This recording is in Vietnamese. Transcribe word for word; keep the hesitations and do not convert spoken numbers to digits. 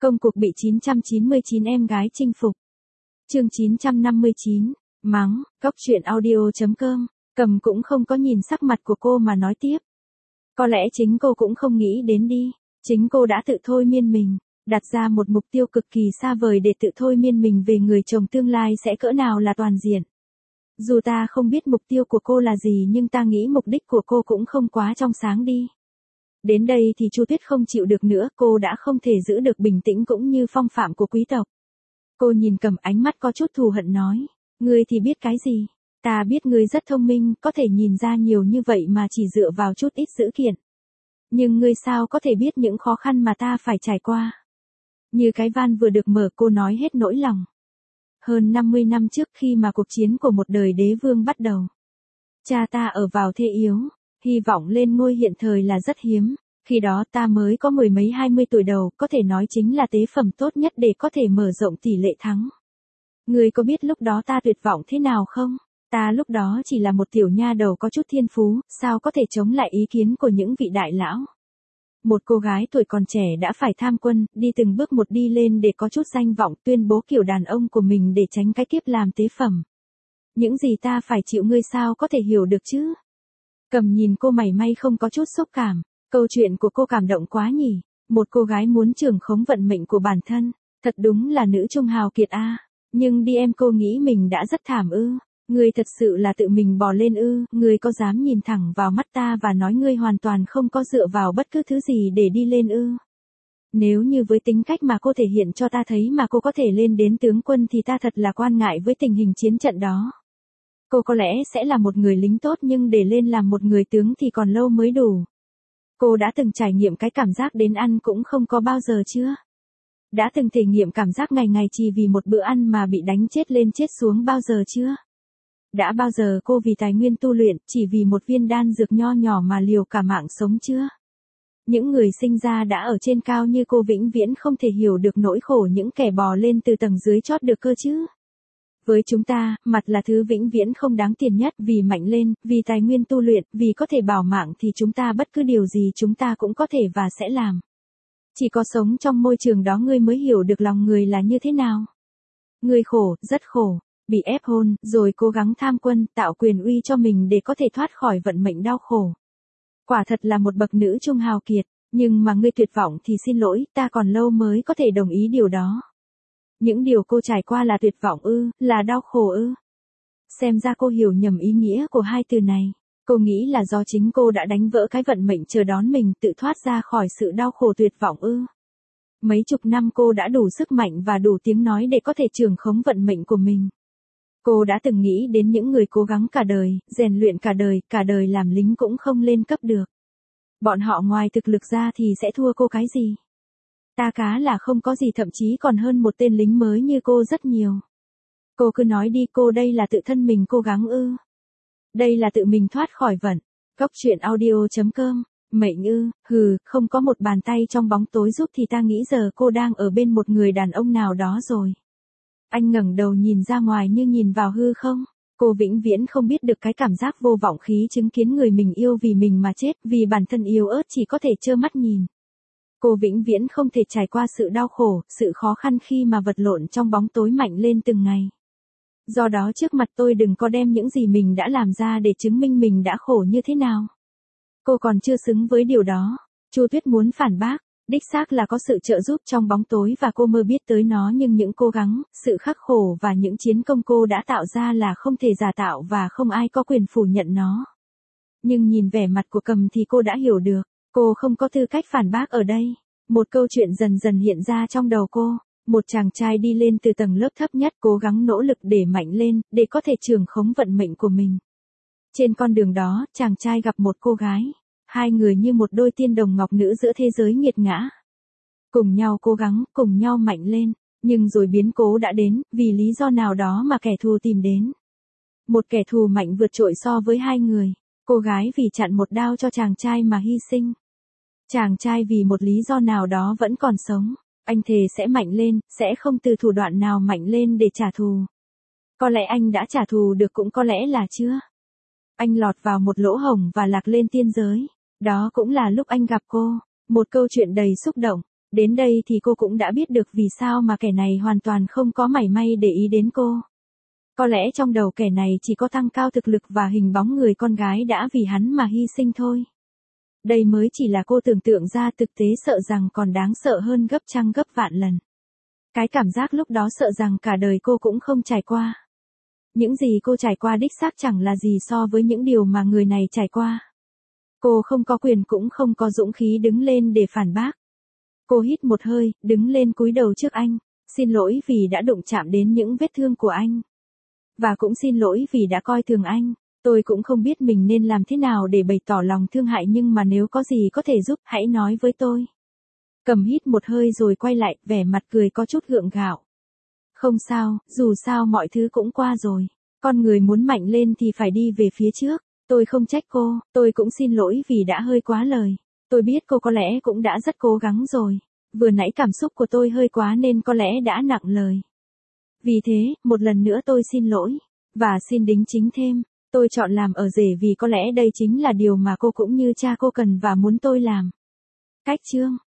Công cuộc bị chín trăm chín mươi chín em gái chinh phục. Chương chín trăm năm mươi chín, mắng, góc truyện audio chấm com. Cầm cũng không có nhìn sắc mặt của cô mà nói tiếp. Có lẽ chính cô cũng không nghĩ đến đi. Chính cô đã tự thôi miên mình, đặt ra một mục tiêu cực kỳ xa vời để tự thôi miên mình về người chồng tương lai sẽ cỡ nào là toàn diện. Dù ta không biết mục tiêu của cô là gì nhưng ta nghĩ mục đích của cô cũng không quá trong sáng đi. Đến đây thì Chu Tuyết không chịu được nữa, cô đã không thể giữ được bình tĩnh cũng như phong phạm của quý tộc. Cô nhìn Cầm, ánh mắt có chút thù hận nói, ngươi thì biết cái gì? Ta biết ngươi rất thông minh, có thể nhìn ra nhiều như vậy mà chỉ dựa vào chút ít dữ kiện. Nhưng ngươi sao có thể biết những khó khăn mà ta phải trải qua? Như cái van vừa được mở, cô nói hết nỗi lòng. Hơn năm mươi năm trước khi mà cuộc chiến của một đời đế vương bắt đầu, cha ta ở vào thế yếu, hy vọng lên ngôi hiện thời là rất hiếm. Khi đó ta mới có mười mấy hai mươi tuổi đầu, có thể nói chính là tế phẩm tốt nhất để có thể mở rộng tỷ lệ thắng. Ngươi có biết lúc đó ta tuyệt vọng thế nào không? Ta lúc đó chỉ là một tiểu nha đầu có chút thiên phú, sao có thể chống lại ý kiến của những vị đại lão. Một cô gái tuổi còn trẻ đã phải tham quân, đi từng bước một đi lên để có chút danh vọng, tuyên bố kiểu đàn ông của mình để tránh cái kiếp làm tế phẩm. Những gì ta phải chịu ngươi sao có thể hiểu được chứ? Cầm nhìn cô mảy may không có chút xúc cảm. Câu chuyện của cô cảm động quá nhỉ. Một cô gái muốn trưởng khống vận mệnh của bản thân. Thật đúng là nữ trung hào kiệt a. À. Nhưng đi em, cô nghĩ mình đã rất thảm ư? Ngươi thật sự là tự mình bò lên ư? Ngươi có dám nhìn thẳng vào mắt ta và nói ngươi hoàn toàn không có dựa vào bất cứ thứ gì để đi lên ư? Nếu như với tính cách mà cô thể hiện cho ta thấy mà cô có thể lên đến tướng quân thì ta thật là quan ngại với tình hình chiến trận đó. Cô có lẽ sẽ là một người lính tốt nhưng để lên làm một người tướng thì còn lâu mới đủ. Cô đã từng trải nghiệm cái cảm giác đến ăn cũng không có bao giờ chưa? Đã từng thể nghiệm cảm giác ngày ngày chỉ vì một bữa ăn mà bị đánh chết lên chết xuống bao giờ chưa? Đã bao giờ cô vì tài nguyên tu luyện, chỉ vì một viên đan dược nho nhỏ mà liều cả mạng sống chưa? Những người sinh ra đã ở trên cao như cô vĩnh viễn không thể hiểu được nỗi khổ những kẻ bò lên từ tầng dưới chót được cơ chứ? Với chúng ta, mặt là thứ vĩnh viễn không đáng tiền nhất, vì mạnh lên, vì tài nguyên tu luyện, vì có thể bảo mạng thì chúng ta bất cứ điều gì chúng ta cũng có thể và sẽ làm. Chỉ có sống trong môi trường đó ngươi mới hiểu được lòng người là như thế nào. Ngươi khổ, rất khổ, bị ép hôn, rồi cố gắng tham quân, tạo quyền uy cho mình để có thể thoát khỏi vận mệnh đau khổ. Quả thật là một bậc nữ trung hào kiệt, nhưng mà ngươi tuyệt vọng thì xin lỗi, ta còn lâu mới có thể đồng ý điều đó. Những điều cô trải qua là tuyệt vọng ư, là đau khổ ư? Xem ra cô hiểu nhầm ý nghĩa của hai từ này. Cô nghĩ là do chính cô đã đánh vỡ cái vận mệnh chờ đón mình, tự thoát ra khỏi sự đau khổ tuyệt vọng ư? Mấy chục năm cô đã đủ sức mạnh và đủ tiếng nói để có thể trưởng khống vận mệnh của mình. Cô đã từng nghĩ đến những người cố gắng cả đời, rèn luyện cả đời, cả đời làm lính cũng không lên cấp được. Bọn họ ngoài thực lực ra thì sẽ thua cô cái gì? Ta cá là không có gì, thậm chí còn hơn một tên lính mới như cô rất nhiều. Cô cứ nói đi, cô đây là tự thân mình cố gắng ư? Đây là tự mình thoát khỏi vận. Góc truyện audio chấm com. Mệnh ư? Hừ, không có một bàn tay trong bóng tối giúp thì ta nghĩ giờ cô đang ở bên một người đàn ông nào đó rồi. Anh ngẩng đầu nhìn ra ngoài như nhìn vào hư không. Cô vĩnh viễn không biết được cái cảm giác vô vọng khí chứng kiến người mình yêu vì mình mà chết, vì bản thân yếu ớt chỉ có thể trơ mắt nhìn. Cô vĩnh viễn không thể trải qua sự đau khổ, sự khó khăn khi mà vật lộn trong bóng tối mạnh lên từng ngày. Do đó trước mặt tôi đừng có đem những gì mình đã làm ra để chứng minh mình đã khổ như thế nào. Cô còn chưa xứng với điều đó. Chu Tuyết muốn phản bác, đích xác là có sự trợ giúp trong bóng tối và cô mơ biết tới nó, nhưng những cố gắng, sự khắc khổ và những chiến công cô đã tạo ra là không thể giả tạo và không ai có quyền phủ nhận nó. Nhưng nhìn vẻ mặt của Cầm thì cô đã hiểu được. Cô không có tư cách phản bác ở đây. Một câu chuyện dần dần hiện ra trong đầu cô. Một chàng trai đi lên từ tầng lớp thấp nhất, cố gắng nỗ lực để mạnh lên, để có thể trưởng khống vận mệnh của mình. Trên con đường đó, chàng trai gặp một cô gái. Hai người như một đôi tiên đồng ngọc nữ giữa thế giới nghiệt ngã. Cùng nhau cố gắng, cùng nhau mạnh lên. Nhưng rồi biến cố đã đến, vì lý do nào đó mà kẻ thù tìm đến. Một kẻ thù mạnh vượt trội so với hai người. Cô gái vì chặn một đao cho chàng trai mà hy sinh. Chàng trai vì một lý do nào đó vẫn còn sống. Anh thề sẽ mạnh lên, sẽ không từ thủ đoạn nào mạnh lên để trả thù. Có lẽ anh đã trả thù được, cũng có lẽ là chưa. Anh lọt vào một lỗ hổng và lạc lên tiên giới. Đó cũng là lúc anh gặp cô. Một câu chuyện đầy xúc động. Đến đây thì cô cũng đã biết được vì sao mà kẻ này hoàn toàn không có mảy may để ý đến cô. Có lẽ trong đầu kẻ này chỉ có tăng cao thực lực và hình bóng người con gái đã vì hắn mà hy sinh thôi. Đây mới chỉ là cô tưởng tượng ra, thực tế sợ rằng còn đáng sợ hơn gấp trăm gấp vạn lần. Cái cảm giác lúc đó sợ rằng cả đời cô cũng không trải qua. Những gì cô trải qua đích xác chẳng là gì so với những điều mà người này trải qua. Cô không có quyền cũng không có dũng khí đứng lên để phản bác. Cô hít một hơi, đứng lên cúi đầu trước anh, xin lỗi vì đã đụng chạm đến những vết thương của anh. Và cũng xin lỗi vì đã coi thường anh. Tôi cũng không biết mình nên làm thế nào để bày tỏ lòng thương hại, nhưng mà nếu có gì có thể giúp, hãy nói với tôi. Cầm hít một hơi rồi quay lại, vẻ mặt cười có chút gượng gạo. Không sao, dù sao mọi thứ cũng qua rồi. Con người muốn mạnh lên thì phải đi về phía trước. Tôi không trách cô, tôi cũng xin lỗi vì đã hơi quá lời. Tôi biết cô có lẽ cũng đã rất cố gắng rồi. Vừa nãy cảm xúc của tôi hơi quá nên có lẽ đã nặng lời. Vì thế, một lần nữa tôi xin lỗi. Và xin đính chính thêm, tôi chọn làm ở rể vì có lẽ đây chính là điều mà cô cũng như cha cô cần và muốn tôi làm. Cách chương